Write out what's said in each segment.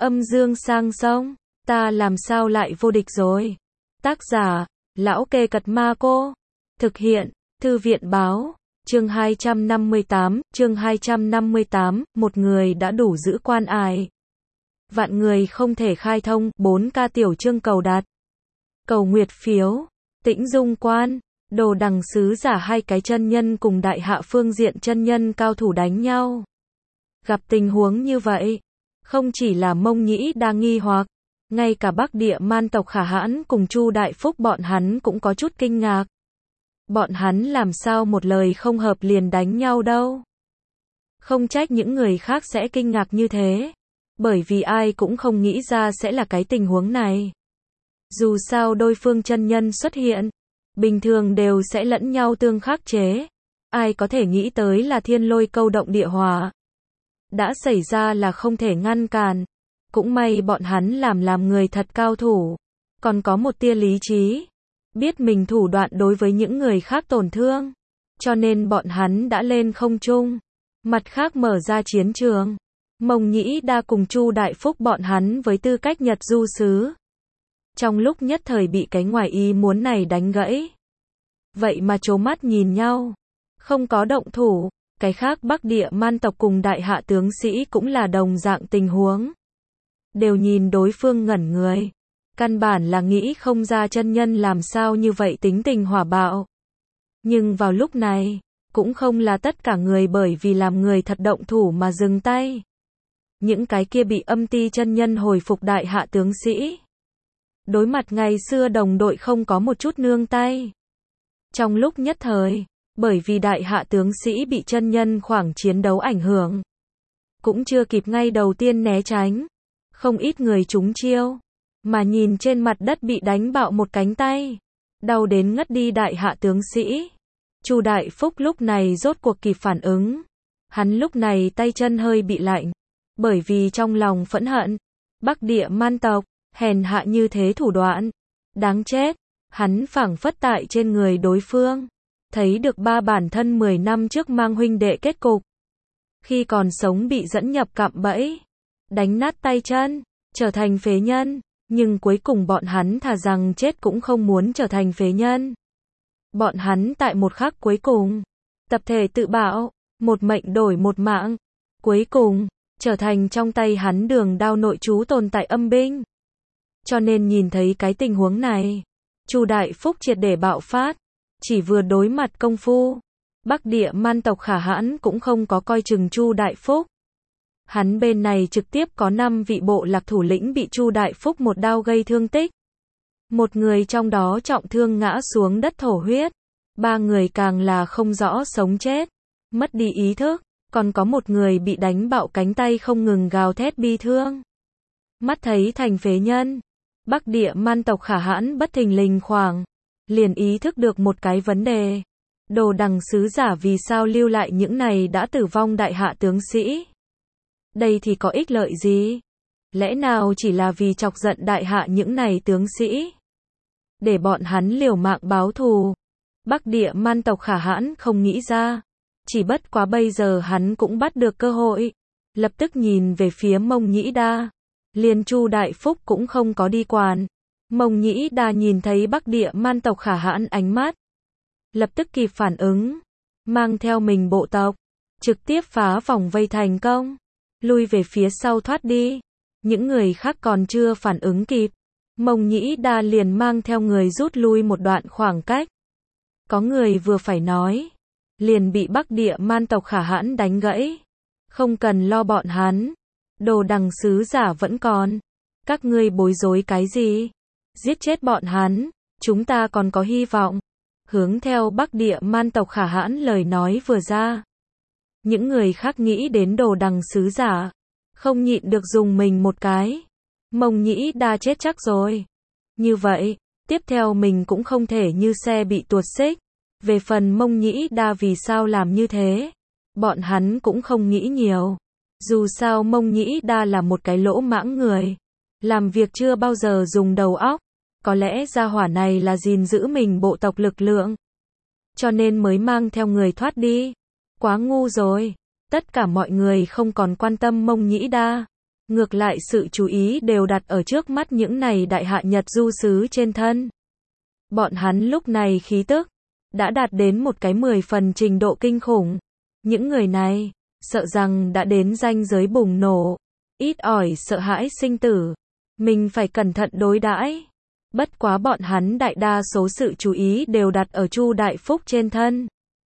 Âm dương sang sông, ta làm sao lại vô địch rồi. Tác giả, Lão Kê Cật Ma Cô. Thực hiện, Thư viện báo. Chương 258, một người đã đủ giữ quan ải. Vạn người không thể khai thông, 4K tiểu chương cầu đạt. Cầu nguyệt phiếu, Tĩnh Dung Quan, Đồ Đằng Sứ Giả hai cái chân nhân cùng đại hạ phương diện chân nhân cao thủ đánh nhau. Gặp tình huống như vậy, không chỉ là Mông Nhĩ Đa nghi hoặc, ngay cả Bắc Địa Man tộc Khả Hãn cùng Chu Đại Phúc bọn hắn cũng có chút kinh ngạc. Bọn hắn làm sao một lời không hợp liền đánh nhau đâu. Không trách những người khác sẽ kinh ngạc như thế, bởi vì ai cũng không nghĩ ra sẽ là cái tình huống này. Dù sao đôi phương chân nhân xuất hiện, bình thường đều sẽ lẫn nhau tương khắc chế. Ai có thể nghĩ tới là thiên lôi câu động địa hỏa. Đã xảy ra là không thể ngăn cản. Cũng may bọn hắn làm người thật cao thủ. Còn có một tia lý trí. Biết mình thủ đoạn đối với những người khác tổn thương. Cho nên bọn hắn đã lên không trung. Mặt khác mở ra chiến trường. Mông Nhĩ Đa cùng Chu Đại Phúc bọn hắn với tư cách Nhật du sứ. Trong lúc nhất thời bị cái ngoài ý muốn này đánh gãy. Vậy mà trố mắt nhìn nhau. Không có động thủ. Cái khác Bắc Địa Man tộc cùng đại hạ tướng sĩ cũng là đồng dạng tình huống. Đều nhìn đối phương ngẩn người. Căn bản là nghĩ không ra chân nhân làm sao như vậy tính tình hỏa bạo. Nhưng vào lúc này, cũng không là tất cả người bởi vì làm người thật động thủ mà dừng tay. Những cái kia bị âm ti chân nhân hồi phục đại hạ tướng sĩ. Đối mặt ngày xưa đồng đội không có một chút nương tay. Trong lúc nhất thời, bởi vì đại hạ tướng sĩ bị chân nhân khoảng chiến đấu ảnh hưởng. Cũng chưa kịp ngay đầu tiên né tránh. Không ít người trúng chiêu. Mà nhìn trên mặt đất bị đánh bạo một cánh tay. Đau đến ngất đi đại hạ tướng sĩ. Chu Đại Phúc lúc này rốt cuộc kịp phản ứng. Hắn lúc này tay chân hơi bị lạnh. Bởi vì trong lòng phẫn hận. Bắc Địa Man tộc, hèn hạ như thế thủ đoạn. Đáng chết. Hắn phảng phất tại trên người đối phương. Thấy được ba bản thân 10 năm trước mang huynh đệ kết cục. Khi còn sống bị dẫn nhập cạm bẫy. Đánh nát tay chân. Trở thành phế nhân. Nhưng cuối cùng bọn hắn thà rằng chết cũng không muốn trở thành phế nhân. Bọn hắn tại một khắc cuối cùng. Tập thể tự bạo. Một mệnh đổi một mạng. Cuối cùng, trở thành trong tay hắn đường đao nội trú tồn tại âm binh. Cho nên nhìn thấy cái tình huống này. Chu Đại Phúc triệt để bạo phát. Chỉ vừa đối mặt công phu. Bắc Địa Man tộc Khả Hãn cũng không có coi chừng Chu Đại Phúc. Hắn bên này trực tiếp có 5 vị bộ lạc thủ lĩnh bị Chu Đại Phúc một đao gây thương tích. Một người trong đó trọng thương ngã xuống đất thổ huyết. 3 người càng là không rõ sống chết. Mất đi ý thức. Còn có một người bị đánh bạo cánh tay không ngừng gào thét bi thương. Mắt thấy thành phế nhân. Bắc Địa Man tộc Khả Hãn bất thình lình khoảng. Liền ý thức được một cái vấn đề. Đồ Đằng Sứ Giả vì sao lưu lại những này đã tử vong đại hạ tướng sĩ? Đây thì có ích lợi gì? Lẽ nào chỉ là vì chọc giận đại hạ những này tướng sĩ? Để bọn hắn liều mạng báo thù. Bắc Địa Man tộc Khả Hãn không nghĩ ra. Chỉ bất quá bây giờ hắn cũng bắt được cơ hội. Lập tức nhìn về phía Mông Nhĩ Đa. Liền Chu Đại Phúc cũng không có đi quản. Mông Nhĩ Đa nhìn thấy Bắc Địa Man tộc Khả Hãn ánh mắt. Lập tức kịp phản ứng. Mang theo mình bộ tộc. Trực tiếp phá vòng vây thành công. Lui về phía sau thoát đi. Những người khác còn chưa phản ứng kịp. Mông Nhĩ Đa liền mang theo người rút lui một đoạn khoảng cách. Có người vừa phải nói. Liền bị Bắc Địa Man tộc Khả Hãn đánh gãy. Không cần lo bọn hắn. Đồ Đằng Sứ Giả vẫn còn. Các ngươi bối rối cái gì? Giết chết bọn hắn. Chúng ta còn có hy vọng. Hướng theo Bắc Địa Man tộc Khả Hãn lời nói vừa ra. Những người khác nghĩ đến Đồ Đằng Sứ Giả. Không nhịn được dùng mình một cái. Mông Nhĩ Đa chết chắc rồi. Như vậy, tiếp theo mình cũng không thể như xe bị tuột xích. Về phần Mông Nhĩ Đa vì sao làm như thế. Bọn hắn cũng không nghĩ nhiều. Dù sao Mông Nhĩ Đa là một cái lỗ mãng người. Làm việc chưa bao giờ dùng đầu óc. Có lẽ gia hỏa này là gìn giữ mình bộ tộc lực lượng. Cho nên mới mang theo người thoát đi. Quá ngu rồi. Tất cả mọi người không còn quan tâm Mông Nhĩ Đa. Ngược lại sự chú ý đều đặt ở trước mắt những này đại hạ Nhật du sứ trên thân. Bọn hắn lúc này khí tức đã đạt đến một cái 10 phần trình độ kinh khủng. Những người này, sợ rằng đã đến ranh giới bùng nổ, ít ỏi sợ hãi sinh tử. Mình phải cẩn thận đối đãi. Bất quá bọn hắn đại đa số sự chú ý đều đặt ở Chu Đại Phúc trên thân.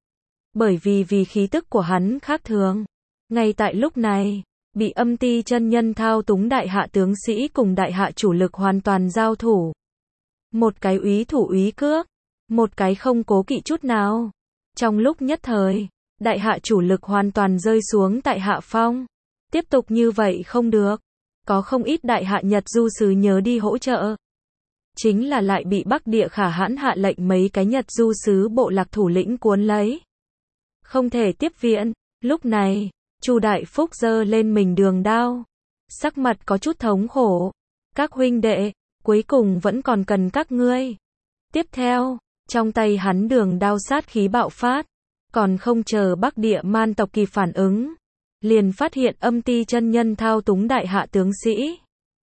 Bởi vì khí tức của hắn khác thường. Ngay tại lúc này, bị Âm Ti chân nhân thao túng đại hạ tướng sĩ cùng đại hạ chủ lực hoàn toàn giao thủ. Một cái úy thủ úy cước, một cái không cố kỵ chút nào. Trong lúc nhất thời, đại hạ chủ lực hoàn toàn rơi xuống tại hạ phong. Tiếp tục như vậy không được. Có không ít đại hạ Nhật du sứ nhớ đi hỗ trợ. Chính là lại bị Bắc Địa Khả Hãn hạ lệnh mấy cái Nhật du sứ bộ lạc thủ lĩnh cuốn lấy. Không thể tiếp viện. Lúc này, Chu Đại Phúc giơ lên mình đường đao. Sắc mặt có chút thống khổ. Các huynh đệ, cuối cùng vẫn còn cần các ngươi. Tiếp theo, trong tay hắn đường đao sát khí bạo phát. Còn không chờ Bắc Địa man tộc kịp phản ứng. Liền phát hiện Âm Ti chân nhân thao túng đại hạ tướng sĩ.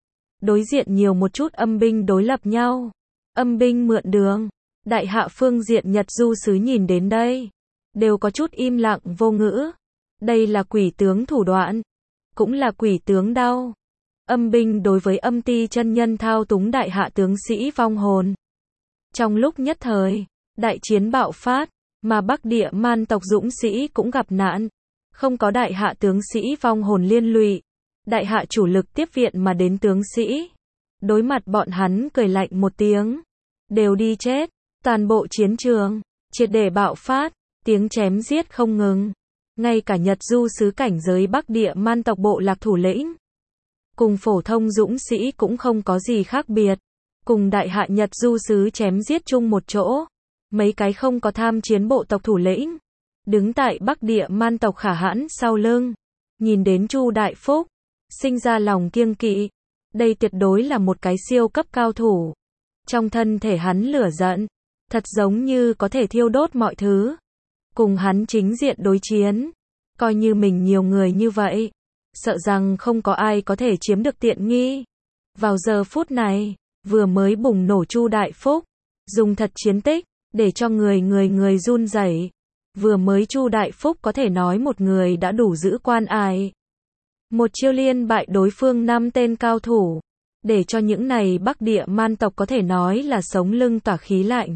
Đối diện nhiều một chút âm binh đối lập nhau. Âm binh mượn đường. Đại hạ phương diện Nhật du sứ nhìn đến đây. Đều có chút im lặng vô ngữ. Đây là quỷ tướng thủ đoạn. Cũng là quỷ tướng đau. Âm binh đối với Âm Ti chân nhân thao túng đại hạ tướng sĩ vong hồn. Trong lúc nhất thời, đại chiến bạo phát. Mà Bắc Địa man tộc dũng sĩ cũng gặp nạn. Không có đại hạ tướng sĩ vong hồn liên lụy. Đại hạ chủ lực tiếp viện mà đến tướng sĩ. Đối mặt bọn hắn cười lạnh một tiếng. Đều đi chết. Toàn bộ chiến trường, triệt để bạo phát. Tiếng chém giết không ngừng. Ngay cả Nhật du sứ cảnh giới Bắc Địa man tộc bộ lạc thủ lĩnh. Cùng phổ thông dũng sĩ cũng không có gì khác biệt. Cùng đại hạ Nhật du sứ chém giết chung một chỗ. Mấy cái không có tham chiến bộ tộc thủ lĩnh. Đứng tại Bắc Địa man tộc Khả Hãn sau lưng. Nhìn đến Chu Đại Phúc. Sinh ra lòng kiêng kỵ. Đây tuyệt đối là một cái siêu cấp cao thủ. Trong thân thể hắn lửa giận. Thật giống như có thể thiêu đốt mọi thứ. Cùng hắn chính diện đối chiến. Coi như mình nhiều người như vậy. Sợ rằng không có ai có thể chiếm được tiện nghi. Vào giờ phút này, vừa mới bùng nổ Chu Đại Phúc. Dùng thật chiến tích, để cho người run rẩy. Vừa mới Chu Đại Phúc có thể nói một người đã đủ giữ quan ai. Một chiêu liên bại đối phương 5 tên cao thủ. Để cho những này Bắc Địa man tộc có thể nói là sống lưng tỏa khí lạnh.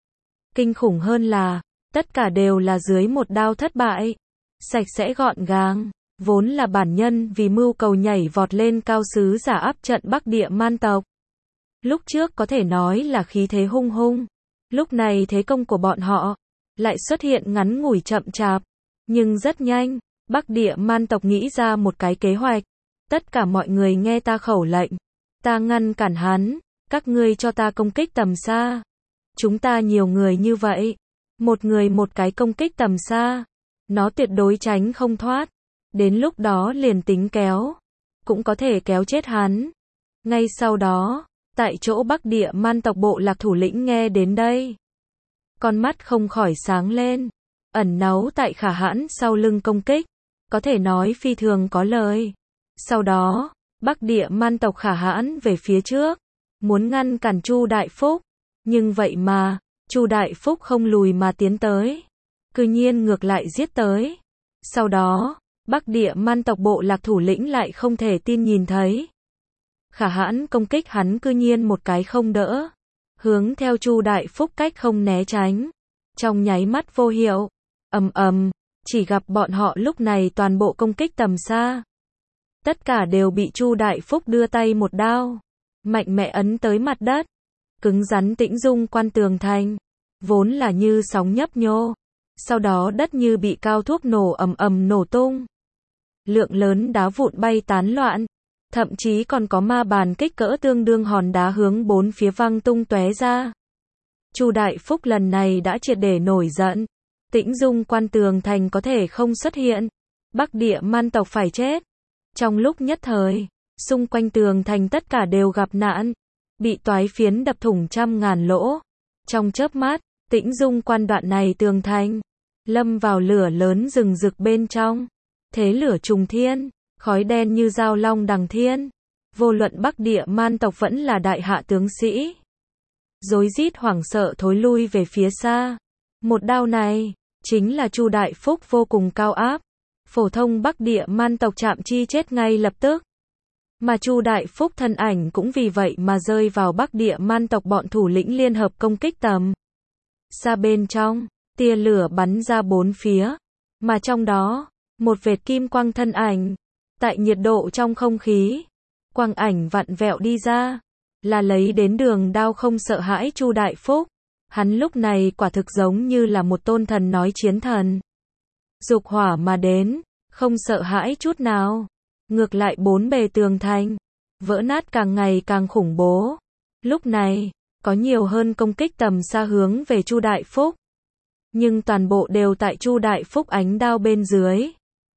Kinh khủng hơn là, tất cả đều là dưới một đao thất bại. Sạch sẽ gọn gàng. Vốn là bản nhân vì mưu cầu nhảy vọt lên cao sứ giả áp trận Bắc Địa man tộc. Lúc trước có thể nói là khí thế hung hung. Lúc này thế công của bọn họ lại xuất hiện ngắn ngủi chậm chạp. Nhưng rất nhanh, Bắc Địa man tộc nghĩ ra một cái kế hoạch. Tất cả mọi người nghe ta khẩu lệnh. Ta ngăn cản hắn. Các ngươi cho ta công kích tầm xa. Chúng ta nhiều người như vậy. Một người một cái công kích tầm xa. Nó tuyệt đối tránh không thoát. Đến lúc đó liền tính kéo. Cũng có thể kéo chết hắn. Ngay sau đó, tại chỗ Bắc Địa man tộc bộ lạc thủ lĩnh nghe đến đây. Con mắt không khỏi sáng lên. Ẩn náu tại Khả Hãn sau lưng công kích. Có thể nói phi thường có lời. Sau đó, Bắc Địa man tộc Khả Hãn về phía trước. Muốn ngăn cản Chu Đại Phúc. Nhưng vậy mà, Chu Đại Phúc không lùi mà tiến tới. Cư nhiên ngược lại giết tới. Sau đó, Bắc Địa man tộc bộ lạc thủ lĩnh lại không thể tin nhìn thấy. Khả Hãn công kích hắn cư nhiên một cái không đỡ. Hướng theo Chu Đại Phúc cách không né tránh. Trong nháy mắt vô hiệu. Chỉ gặp bọn họ lúc này toàn bộ công kích tầm xa. Tất cả đều bị Chu Đại Phúc đưa tay một đao. Mạnh mẽ ấn tới mặt đất. Cứng rắn Tĩnh Dung Quan tường thành. Vốn là như sóng nhấp nhô. Sau đó đất như bị cao thuốc nổ nổ tung. Lượng lớn đá vụn bay tán loạn. Thậm chí còn có ma bàn kích cỡ tương đương hòn đá hướng bốn phía văng tung tóe ra. Chu Đại Phúc lần này đã triệt để nổi giận. Tĩnh Dung Quan tường thành có thể không xuất hiện. Bắc Địa man tộc phải chết. Trong lúc nhất thời, xung quanh tường thành tất cả đều gặp nạn. Bị toái phiến đập thủng trăm ngàn lỗ. Trong chớp mắt, Tĩnh Dung Quan đoạn này tường thành lâm vào lửa lớn rừng rực bên trong. Thế lửa trùng thiên, khói đen như dao long đằng thiên. Vô luận Bắc Địa Man tộc vẫn là đại hạ tướng sĩ, rối rít hoảng sợ thối lui về phía xa. Một đao này, chính là Chu Đại Phúc vô cùng cao áp. Phổ thông Bắc Địa Man tộc chạm chi chết ngay lập tức. Mà Chu Đại Phúc thân ảnh cũng vì vậy mà rơi vào Bắc Địa Man tộc bọn thủ lĩnh liên hợp công kích tầm xa bên trong, tia lửa bắn ra bốn phía, mà trong đó, một vệt kim quang thân ảnh, tại nhiệt độ trong không khí, quang ảnh vặn vẹo đi ra, là lấy đến đường đao không sợ hãi Chu Đại Phúc. Hắn lúc này quả thực giống như là một tôn thần nói chiến thần. Dục hỏa mà đến, không sợ hãi chút nào. Ngược lại bốn bề tường thành, vỡ nát càng ngày càng khủng bố. Lúc này, có nhiều hơn công kích tầm xa hướng về Chu Đại Phúc. Nhưng toàn bộ đều tại Chu Đại Phúc ánh đao bên dưới.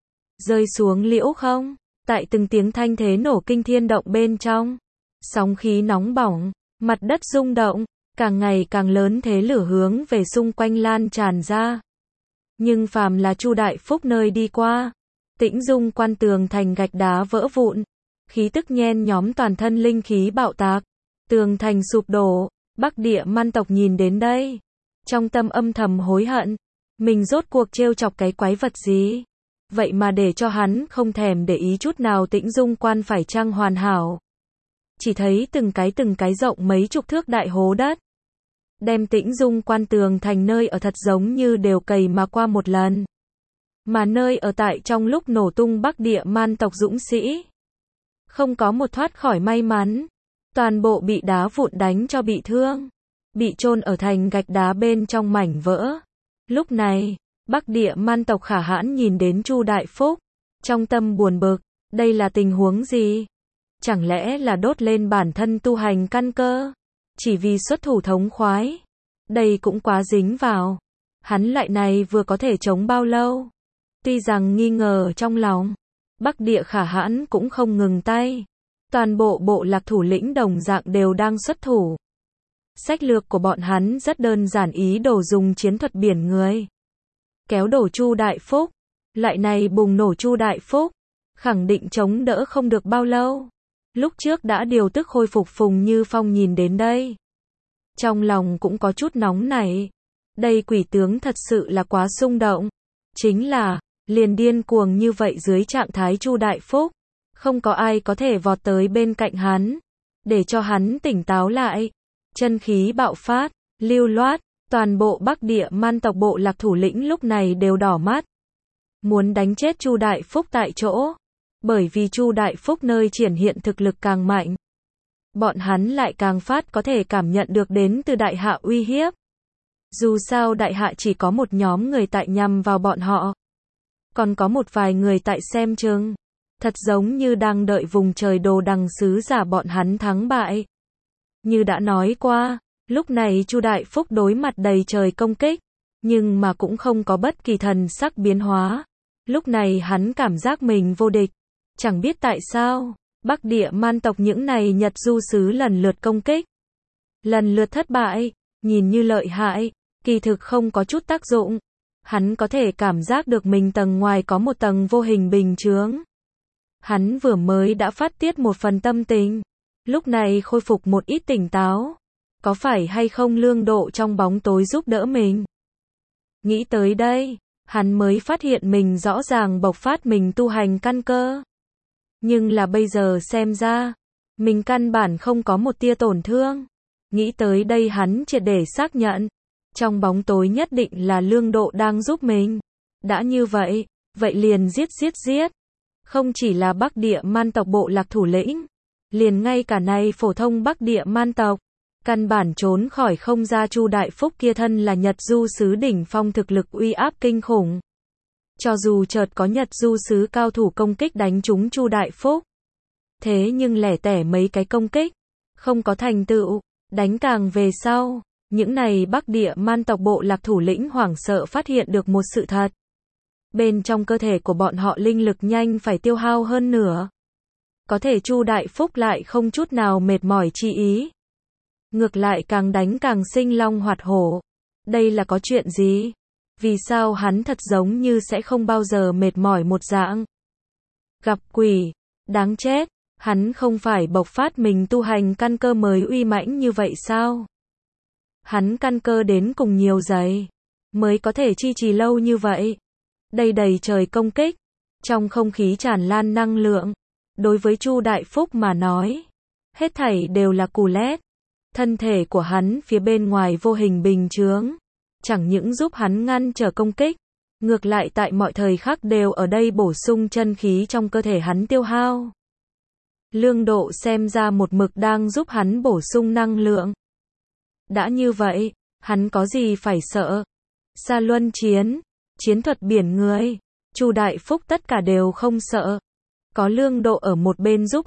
Rơi xuống liễu không, tại từng tiếng thanh thế nổ kinh thiên động bên trong. Sóng khí nóng bỏng, mặt đất rung động, càng ngày càng lớn thế lửa hướng về xung quanh lan tràn ra. Nhưng phàm là Chu Đại Phúc nơi đi qua, Tĩnh Dung Quan tường thành gạch đá vỡ vụn, khí tức nhen nhóm toàn thân linh khí bạo tạc, tường thành sụp đổ. Bắc Địa Man tộc nhìn đến đây, trong tâm âm thầm hối hận, mình rốt cuộc trêu chọc cái quái vật gì, vậy mà để cho hắn không thèm để ý chút nào Tĩnh Dung Quan phải chăng hoàn hảo. Chỉ thấy từng cái rộng mấy chục thước đại hố đất, đem Tĩnh Dung Quan tường thành nơi ở thật giống như đều cày mà qua một lần. Mà nơi ở tại trong lúc nổ tung Bắc Địa Man tộc dũng sĩ, không có một thoát khỏi may mắn, toàn bộ bị đá vụn đánh cho bị thương, bị chôn ở thành gạch đá bên trong mảnh vỡ. Lúc này, Bắc Địa Man tộc Khả Hãn nhìn đến Chu Đại Phúc, trong tâm buồn bực, đây là tình huống gì? Chẳng lẽ là đốt lên bản thân tu hành căn cơ, chỉ vì xuất thủ thống khoái? Đây cũng quá dính vào. Hắn lại này vừa có thể chống bao lâu? Tuy rằng nghi ngờ trong lòng, Bắc Địa Khả Hãn cũng không ngừng tay. Toàn bộ bộ lạc thủ lĩnh đồng dạng đều đang xuất thủ. Sách lược của bọn hắn rất đơn giản, ý đồ dùng chiến thuật biển người kéo đổ Chu Đại Phúc. Lại này bùng nổ Chu Đại Phúc, khẳng định chống đỡ không được bao lâu. Lúc trước đã điều tức khôi phục Phùng Như Phong nhìn đến đây, trong lòng cũng có chút nóng nảy. Đây quỷ tướng thật sự là quá xung động. Chính là, liền điên cuồng như vậy dưới trạng thái Chu Đại Phúc, không có ai có thể vọt tới bên cạnh hắn, để cho hắn tỉnh táo lại. Chân khí bạo phát, lưu loát, toàn bộ Bắc Địa Man tộc bộ lạc thủ lĩnh lúc này đều đỏ mắt, muốn đánh chết Chu Đại Phúc tại chỗ. Bởi vì Chu Đại Phúc nơi triển hiện thực lực càng mạnh, bọn hắn lại càng phát có thể cảm nhận được đến từ đại hạ uy hiếp. Dù sao đại hạ chỉ có một nhóm người tại nhằm vào bọn họ, còn có một vài người tại xem chừng, thật giống như đang đợi vùng trời Đồ Đằng sứ giả bọn hắn thắng bại. Như đã nói qua, lúc này Chu Đại Phúc đối mặt đầy trời công kích, nhưng mà cũng không có bất kỳ thần sắc biến hóa. Lúc này hắn cảm giác mình vô địch. Chẳng biết tại sao, Bắc Địa Man tộc những này Nhật du sứ lần lượt công kích, lần lượt thất bại, nhìn như lợi hại, kỳ thực không có chút tác dụng. Hắn có thể cảm giác được mình tầng ngoài có một tầng vô hình bình chướng. Hắn vừa mới đã phát tiết một phần tâm tình, lúc này khôi phục một ít tỉnh táo. Có phải hay không lương độ trong bóng tối giúp đỡ mình? Nghĩ tới đây, hắn mới phát hiện mình rõ ràng bộc phát mình tu hành căn cơ. Nhưng là bây giờ xem ra, mình căn bản không có một tia tổn thương. Nghĩ tới đây hắn triệt để xác nhận, trong bóng tối nhất định là lương độ đang giúp mình. Đã như vậy, vậy liền giết. Không chỉ là Bắc Địa Man tộc bộ lạc thủ lĩnh, liền ngay cả này phổ thông Bắc Địa Man tộc, căn bản trốn khỏi không ra Chu Đại Phúc kia thân là Nhật du sứ đỉnh phong thực lực uy áp kinh khủng. Cho dù chợt có Nhật du sứ cao thủ công kích đánh trúng Chu Đại Phúc, thế nhưng lẻ tẻ mấy cái công kích, không có thành tựu. Đánh càng về sau, những này Bắc Địa Man tộc bộ lạc thủ lĩnh hoảng sợ phát hiện được một sự thật. Bên trong cơ thể của bọn họ linh lực nhanh phải tiêu hao hơn nửa. Có thể Chu Đại Phúc lại không chút nào mệt mỏi chi ý. Ngược lại càng đánh càng sinh long hoạt hổ. Đây là có chuyện gì? Vì sao hắn thật giống như sẽ không bao giờ mệt mỏi một dạng? Gặp quỷ, đáng chết, hắn không phải bộc phát mình tu hành căn cơ mới uy mãnh như vậy sao? Hắn căn cơ đến cùng nhiều giày, mới có thể chi trì lâu như vậy. Đây đầy trời công kích, trong không khí tràn lan năng lượng. Đối với Chu Đại Phúc mà nói, hết thảy đều là cù lét. Thân thể của hắn phía bên ngoài vô hình bình chướng, chẳng những giúp hắn ngăn trở công kích, ngược lại tại mọi thời khắc đều ở đây bổ sung chân khí trong cơ thể hắn tiêu hao. Lương Độ xem ra một mực đang giúp hắn bổ sung năng lượng. Đã như vậy, hắn có gì phải sợ? Sa luân chiến, chiến thuật biển người, Chu Đại Phúc tất cả đều không sợ. Có Lương Độ ở một bên giúp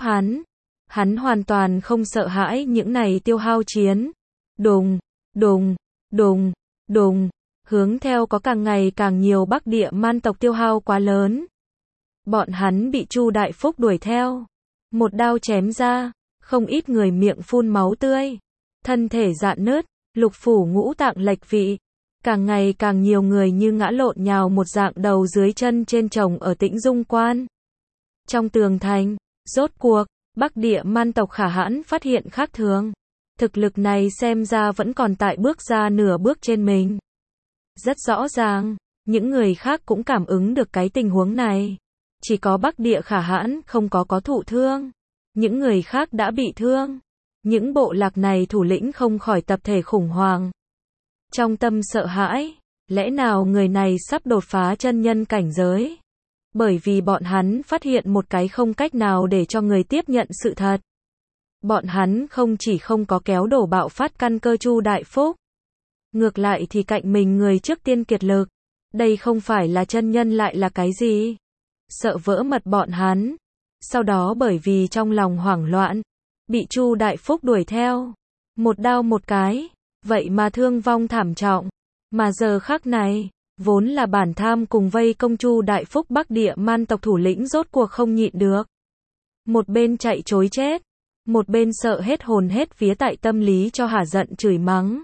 hắn hoàn toàn không sợ hãi những này tiêu hao chiến. Đùng, đùng, đùng, đùng, hướng theo có càng ngày càng nhiều Bắc Địa man tộc tiêu hao quá lớn. Bọn hắn bị Chu Đại Phúc đuổi theo, một đao chém ra, không ít người miệng phun máu tươi, thân thể rạn nứt, lục phủ ngũ tạng lệch vị. Càng ngày càng nhiều người như ngã lộn nhào một dạng đầu dưới chân trên chồng ở Tĩnh Dung Quan. Trong tường thành, rốt cuộc, Bắc Địa man tộc Khả Hãn phát hiện khác thường. Thực lực này xem ra vẫn còn tại bước ra nửa bước trên mình. Rất rõ ràng, những người khác cũng cảm ứng được cái tình huống này. Chỉ có Bắc Địa Khả Hãn không có thụ thương. Những người khác đã bị thương. Những bộ lạc này thủ lĩnh không khỏi tập thể khủng hoảng. Trong tâm sợ hãi, lẽ nào người này sắp đột phá chân nhân cảnh giới? Bởi vì bọn hắn phát hiện một cái không cách nào để cho người tiếp nhận sự thật. Bọn hắn không chỉ không có kéo đổ bạo phát căn cơ Chu Đại Phúc. Ngược lại thì cạnh mình người trước tiên kiệt lực. Đây không phải là chân nhân lại là cái gì? Sợ vỡ mật bọn hắn. Sau đó bởi vì trong lòng hoảng loạn, bị Chu Đại Phúc đuổi theo. Một đao một cái, vậy mà thương vong thảm trọng. Mà giờ khắc này, vốn là bản tham cùng vây công Chu Đại Phúc Bắc Địa man tộc thủ lĩnh rốt cuộc không nhịn được. Một bên chạy trối chết, một bên sợ hết hồn hết vía tại tâm lý cho hả giận chửi mắng.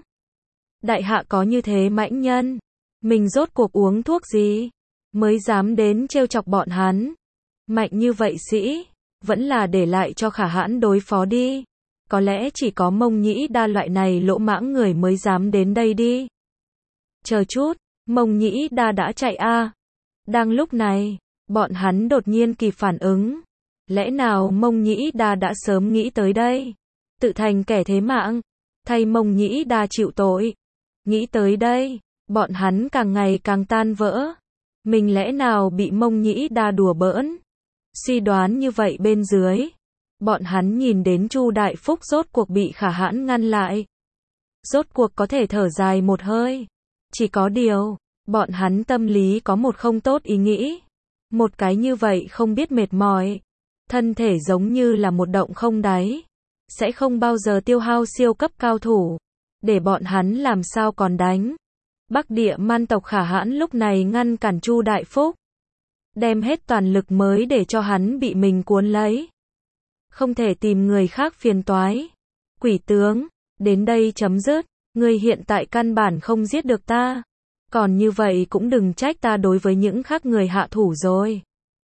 Đại hạ có như thế mãnh nhân, mình rốt cuộc uống thuốc gì, mới dám đến trêu chọc bọn hắn. Mạnh như vậy sĩ, vẫn là để lại cho Khả Hãn đối phó đi. Có lẽ chỉ có Mông Nhĩ Đa loại này lỗ mãng người mới dám đến đây đi. Chờ chút, Mông Nhĩ Đa đã chạy a. Đang lúc này, bọn hắn đột nhiên kịp phản ứng. Lẽ nào Mông Nhĩ Đa đã sớm nghĩ tới đây? Tự thành kẻ thế mạng, thay Mông Nhĩ Đa chịu tội. Nghĩ tới đây, bọn hắn càng ngày càng tan vỡ. Mình lẽ nào bị Mông Nhĩ Đa đùa bỡn? Suy đoán như vậy bên dưới, bọn hắn nhìn đến Chu Đại Phúc rốt cuộc bị Khả Hãn ngăn lại. Rốt cuộc có thể thở dài một hơi. Chỉ có điều, bọn hắn tâm lý có một không tốt ý nghĩ. Một cái như vậy không biết mệt mỏi. Thân thể giống như là một động không đáy. Sẽ không bao giờ tiêu hao siêu cấp cao thủ. Để bọn hắn làm sao còn đánh. Bắc Địa man tộc Khả Hãn lúc này ngăn cản Chu Đại Phúc. Đem hết toàn lực mới để cho hắn bị mình cuốn lấy. Không thể tìm người khác phiền toái. Quỷ tướng, đến đây chấm dứt. Ngươi hiện tại căn bản không giết được ta. Còn như vậy cũng đừng trách ta đối với những khác người hạ thủ rồi.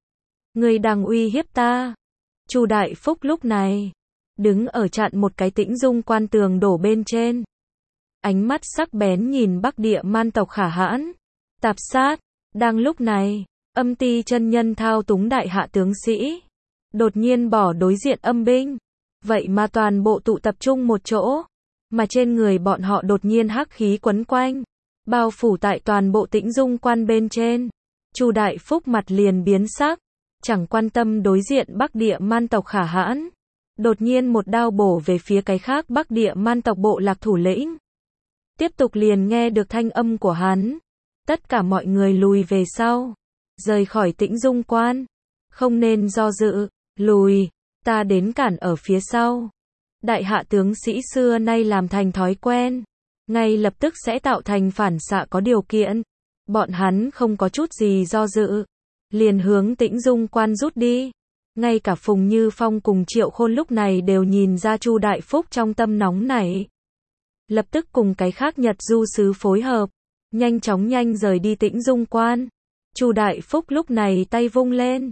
Ngươi đang uy hiếp ta. Chu Đại Phúc lúc này đứng ở chặn một cái Tĩnh Dung Quan tường đổ bên trên. Ánh mắt sắc bén nhìn Bắc Địa man tộc Khả Hãn. Tạp sát. Đang lúc này, Âm Ti chân nhân thao túng đại hạ tướng sĩ. Đột nhiên bỏ đối diện âm binh. Vậy mà toàn bộ tụ tập trung một chỗ. Mà trên người bọn họ đột nhiên hắc khí quấn quanh. Bao phủ tại toàn bộ Tĩnh Dung Quan bên trên. Chu Đại Phúc mặt liền biến sắc. Chẳng quan tâm đối diện Bắc Địa man tộc Khả Hãn. Đột nhiên một đao bổ về phía cái khác Bắc Địa man tộc bộ lạc thủ lĩnh. Tiếp tục liền nghe được thanh âm của hắn. Tất cả mọi người lùi về sau. Rời khỏi Tĩnh Dung Quan. Không nên do dự, lùi, ta đến cản ở phía sau. Đại hạ tướng sĩ xưa nay làm thành thói quen. Ngay lập tức sẽ tạo thành phản xạ có điều kiện. Bọn hắn không có chút gì do dự. Liền hướng Tĩnh Dung Quan rút đi. Ngay cả Phùng Như Phong cùng Triệu Khôn lúc này đều nhìn ra Chu Đại Phúc trong tâm nóng nảy. Lập tức cùng cái khác Nhật du sứ phối hợp. Nhanh chóng rời đi Tĩnh Dung Quan. Chu Đại Phúc lúc này tay vung lên.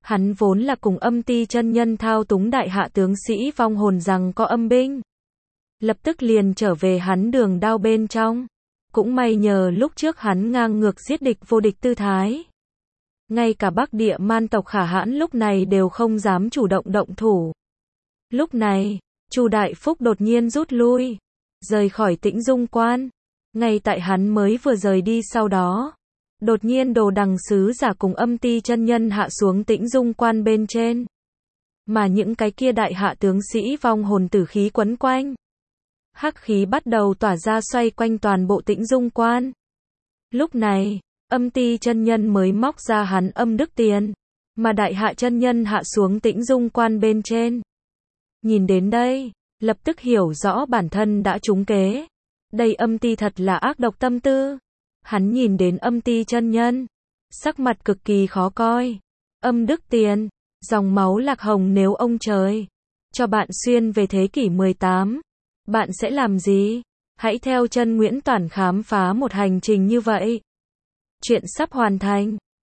Hắn vốn là cùng Âm Ti chân nhân thao túng đại hạ tướng sĩ vong hồn rằng có âm binh. Lập tức liền trở về hắn đường đao bên trong. Cũng may nhờ lúc trước hắn ngang ngược giết địch vô địch tư thái. Ngay cả Bắc Địa man tộc Khả Hãn lúc này đều không dám chủ động động thủ. Lúc này, Chu Đại Phúc đột nhiên rút lui, rời khỏi Tĩnh Dung Quan. Ngay tại hắn mới vừa rời đi sau đó, đột nhiên Đồ Đằng sứ giả cùng Âm Ti chân nhân hạ xuống Tĩnh Dung Quan bên trên. Mà những cái kia đại hạ tướng sĩ vong hồn tử khí quấn quanh. Hắc khí bắt đầu tỏa ra xoay quanh toàn bộ Tĩnh Dung Quan. Lúc này, Âm Ti chân nhân mới móc ra hắn âm đức tiền, mà đại hạ chân nhân hạ xuống Tĩnh Dung Quan bên trên. Nhìn đến đây, lập tức hiểu rõ bản thân đã trúng kế. Đây Âm Ti thật là ác độc tâm tư. Hắn nhìn đến Âm Ti chân nhân, sắc mặt cực kỳ khó coi. Âm đức tiền, dòng máu lạc hồng, nếu ông trời cho bạn xuyên về thế kỷ 18, bạn sẽ làm gì? Hãy theo chân Nguyễn Toản khám phá một hành trình như vậy. Chuyện sắp hoàn thành.